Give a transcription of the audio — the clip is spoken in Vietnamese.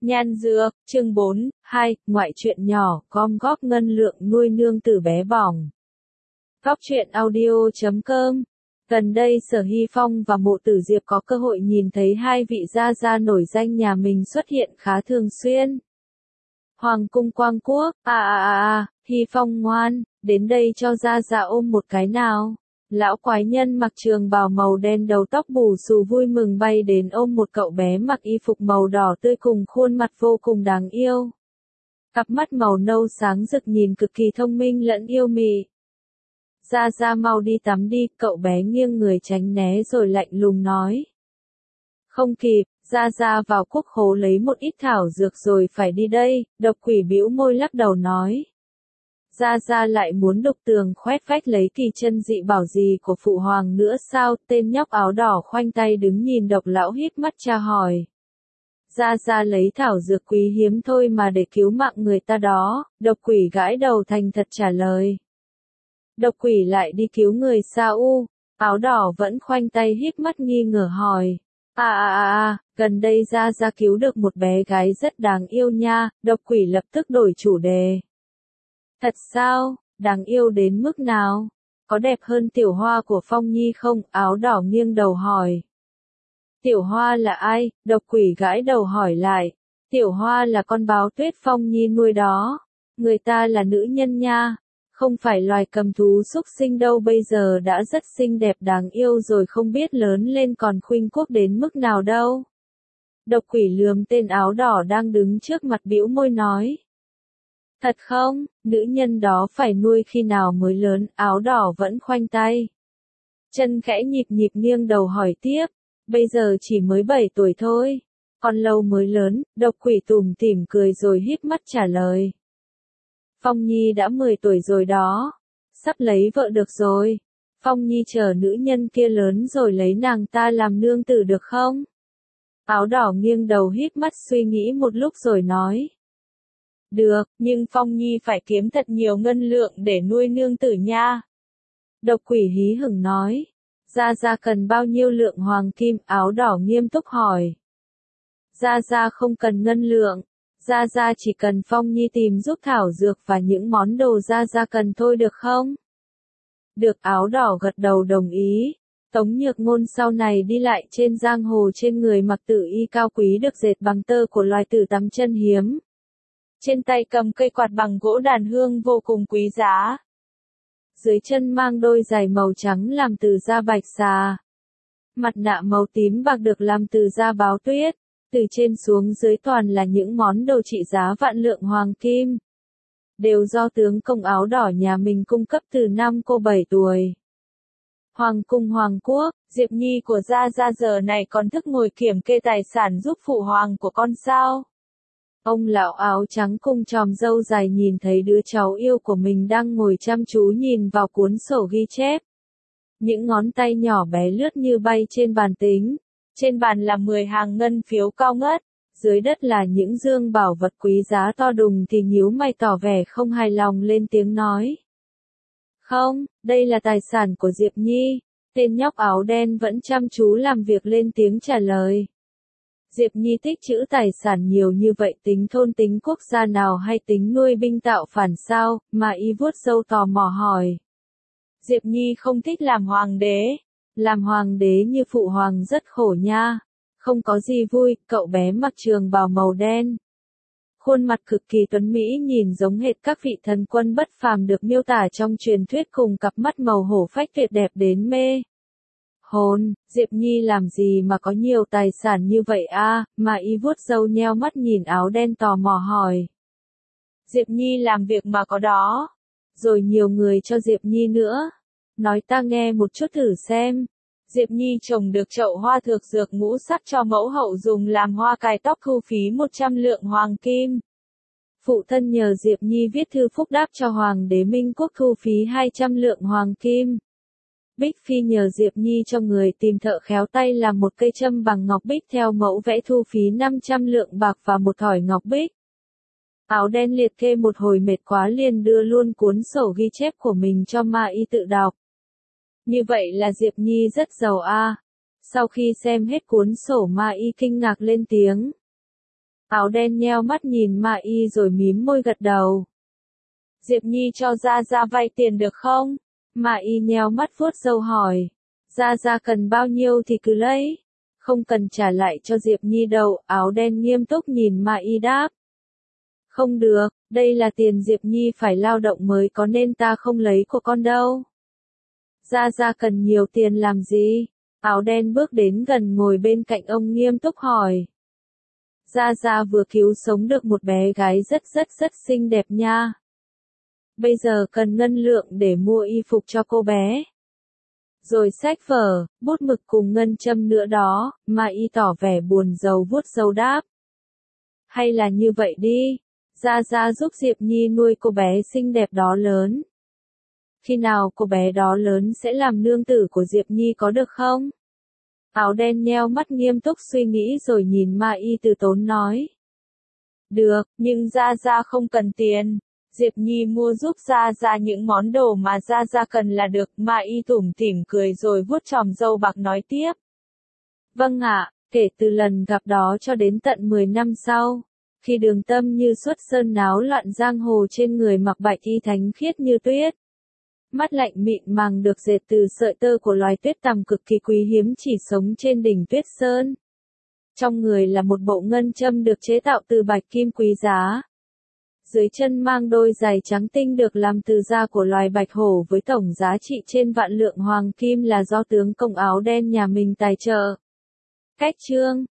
Nhan dược, chương 4, 2, ngoại truyện nhỏ, gom góp ngân lượng nuôi nương tử bé bỏng. Góc truyện audio.com. Gần đây Sở Hy Phong và Mộ Tử Diệp có cơ hội nhìn thấy hai vị gia gia nổi danh nhà mình xuất hiện khá thường xuyên. Hoàng cung Quang Quốc, Hy Phong ngoan, đến đây cho gia gia ôm một cái nào. Lão quái nhân mặc trường bào màu đen đầu tóc bù xù vui mừng bay đến ôm một cậu bé mặc y phục màu đỏ tươi cùng khuôn mặt vô cùng đáng yêu. Cặp mắt màu nâu sáng rực nhìn cực kỳ thông minh lẫn yêu mị. Gia gia mau đi tắm đi, cậu bé nghiêng người tránh né rồi lạnh lùng nói. Không kịp, gia gia vào quốc khố lấy một ít thảo dược rồi phải đi đây, độc quỷ bĩu môi lắc đầu nói. Gia gia lại muốn đục tường khoét vách lấy kỳ chân dị bảo gì của phụ hoàng nữa sao? Tên nhóc áo đỏ khoanh tay đứng nhìn độc lão hít mắt tra hỏi. Gia gia lấy thảo dược quý hiếm thôi mà để cứu mạng người ta đó, độc quỷ gãi đầu thành thật trả lời. Độc quỷ lại đi cứu người sao u? Áo đỏ vẫn khoanh tay hít mắt nghi ngờ hỏi. Gần đây gia gia cứu được một bé gái rất đáng yêu nha, độc quỷ lập tức đổi chủ đề. Thật sao, đáng yêu đến mức nào? Có đẹp hơn Tiểu Hoa của Phong Nhi không? Áo đỏ nghiêng đầu hỏi. Tiểu Hoa là ai? Độc quỷ gãi đầu hỏi lại. Tiểu Hoa là con báo tuyết Phong Nhi nuôi đó. Người ta là nữ nhân nha. Không phải loài cầm thú súc sinh đâu, bây giờ đã rất xinh đẹp đáng yêu rồi, không biết lớn lên còn khuynh quốc đến mức nào đâu. Độc quỷ lườm tên áo đỏ đang đứng trước mặt bĩu môi nói. Thật không, nữ nhân đó phải nuôi khi nào mới lớn? Áo đỏ vẫn khoanh tay. Chân khẽ nhịp nhịp nghiêng đầu hỏi tiếp, bây giờ chỉ mới 7 tuổi thôi. Còn lâu mới lớn, độc quỷ tủm tỉm cười rồi híp mắt trả lời. Phong Nhi đã 10 tuổi rồi đó. Sắp lấy vợ được rồi. Phong Nhi chờ nữ nhân kia lớn rồi lấy nàng ta làm nương tử được không? Áo đỏ nghiêng đầu híp mắt suy nghĩ một lúc rồi nói. Được, nhưng Phong Nhi phải kiếm thật nhiều ngân lượng để nuôi nương tử nha. Độc quỷ hí hửng nói. Gia gia cần bao nhiêu lượng hoàng kim? Áo đỏ nghiêm túc hỏi. Gia gia không cần ngân lượng. Gia gia chỉ cần Phong Nhi tìm giúp thảo dược và những món đồ gia gia cần thôi được không? Được, áo đỏ gật đầu đồng ý. Tống Nhược Ngôn sau này đi lại trên giang hồ trên người mặc tử y cao quý được dệt bằng tơ của loài tử tắm chân hiếm. Trên tay cầm cây quạt bằng gỗ đàn hương vô cùng quý giá. Dưới chân mang đôi giày màu trắng làm từ da bạch xà. Mặt nạ màu tím bạc được làm từ da báo tuyết. Từ trên xuống dưới toàn là những món đồ trị giá vạn lượng hoàng kim. Đều do tướng công áo đỏ nhà mình cung cấp từ năm cô 7 tuổi. Hoàng cung Hoàng Quốc, Diệp Nhi của gia gia giờ này còn thức ngồi kiểm kê tài sản giúp phụ hoàng của con sao? Ông lão áo trắng cung tròm râu dài nhìn thấy đứa cháu yêu của mình đang ngồi chăm chú nhìn vào cuốn sổ ghi chép. Những ngón tay nhỏ bé lướt như bay trên bàn tính. Trên bàn là 10 hàng ngân phiếu cao ngất. Dưới đất là những dương bảo vật quý giá to đùng thì nhíu mày tỏ vẻ không hài lòng lên tiếng nói. Không, đây là tài sản của Diệp Nhi. Tên nhóc áo đen vẫn chăm chú làm việc lên tiếng trả lời. Diệp Nhi tích trữ tài sản nhiều như vậy tính thôn tính quốc gia nào hay tính nuôi binh tạo phản sao, mà y vuốt râu tò mò hỏi. Diệp Nhi không thích làm hoàng đế. Làm hoàng đế như phụ hoàng rất khổ nha. Không có gì vui, cậu bé mặc trường bào màu đen. Khuôn mặt cực kỳ tuấn mỹ nhìn giống hệt các vị thần quân bất phàm được miêu tả trong truyền thuyết cùng cặp mắt màu hổ phách tuyệt đẹp đến mê hồn. Diệp Nhi làm gì mà có nhiều tài sản như vậy mà y vuốt râu nheo mắt nhìn áo đen tò mò hỏi. Diệp Nhi làm việc mà có đó. Rồi nhiều người cho Diệp Nhi nữa. Nói ta nghe một chút thử xem. Diệp Nhi trồng được chậu hoa thược dược ngũ sắc cho mẫu hậu dùng làm hoa cài tóc thu phí 100 lượng hoàng kim. Phụ thân nhờ Diệp Nhi viết thư phúc đáp cho Hoàng đế Minh Quốc thu phí 200 lượng hoàng kim. Bích Phi nhờ Diệp Nhi cho người tìm thợ khéo tay làm một cây châm bằng ngọc bích theo mẫu vẽ thu phí 500 lượng bạc và một thỏi ngọc bích. Áo đen liệt kê một hồi mệt quá liền đưa luôn cuốn sổ ghi chép của mình cho Ma Y tự đọc. Như vậy là Diệp Nhi rất giàu Sau khi xem hết cuốn sổ Ma Y kinh ngạc lên tiếng. Áo đen nheo mắt nhìn Ma Y rồi mím môi gật đầu. Diệp Nhi cho Gia Gia vay tiền được không? Ma Y nheo mắt vuốt râu hỏi. Gia Gia cần bao nhiêu thì cứ lấy. Không cần trả lại cho Diệp Nhi đâu, áo đen nghiêm túc nhìn Ma Y đáp. Không được, đây là tiền Diệp Nhi phải lao động mới có nên ta không lấy của con đâu. Gia Gia cần nhiều tiền làm gì? Áo đen bước đến gần ngồi bên cạnh ông nghiêm túc hỏi. Gia Gia vừa cứu sống được một bé gái rất xinh đẹp nha. Bây giờ cần ngân lượng để mua y phục cho cô bé. Rồi sách vở, bút mực cùng ngân châm nữa đó, Ma Y tỏ vẻ buồn rầu vuốt râu đáp. Hay là như vậy đi, Gia Gia giúp Diệp Nhi nuôi cô bé xinh đẹp đó lớn. Khi nào cô bé đó lớn sẽ làm nương tử của Diệp Nhi có được không? Áo đen nheo mắt nghiêm túc suy nghĩ rồi nhìn Ma Y từ tốn nói. Được, nhưng Gia Gia không cần tiền. Diệp Nhi mua giúp Gia Gia những món đồ mà Gia Gia cần là được. Ma Y tủm tỉm cười rồi vuốt chòm râu bạc nói tiếp. Vâng ạ, kể từ lần gặp đó cho đến tận 10 năm sau, khi Đường Tâm như xuất sơn náo loạn giang hồ trên người mặc bạch y thánh khiết như tuyết. Mắt lạnh mịn màng được dệt từ sợi tơ của loài tuyết tằm cực kỳ quý hiếm chỉ sống trên đỉnh Tuyết Sơn. Trong người là một bộ ngân châm được chế tạo từ bạch kim quý giá. Dưới chân mang đôi giày trắng tinh được làm từ da của loài bạch hổ với tổng giá trị trên vạn lượng hoàng kim là do tướng công áo đen nhà mình tài trợ. Cách chương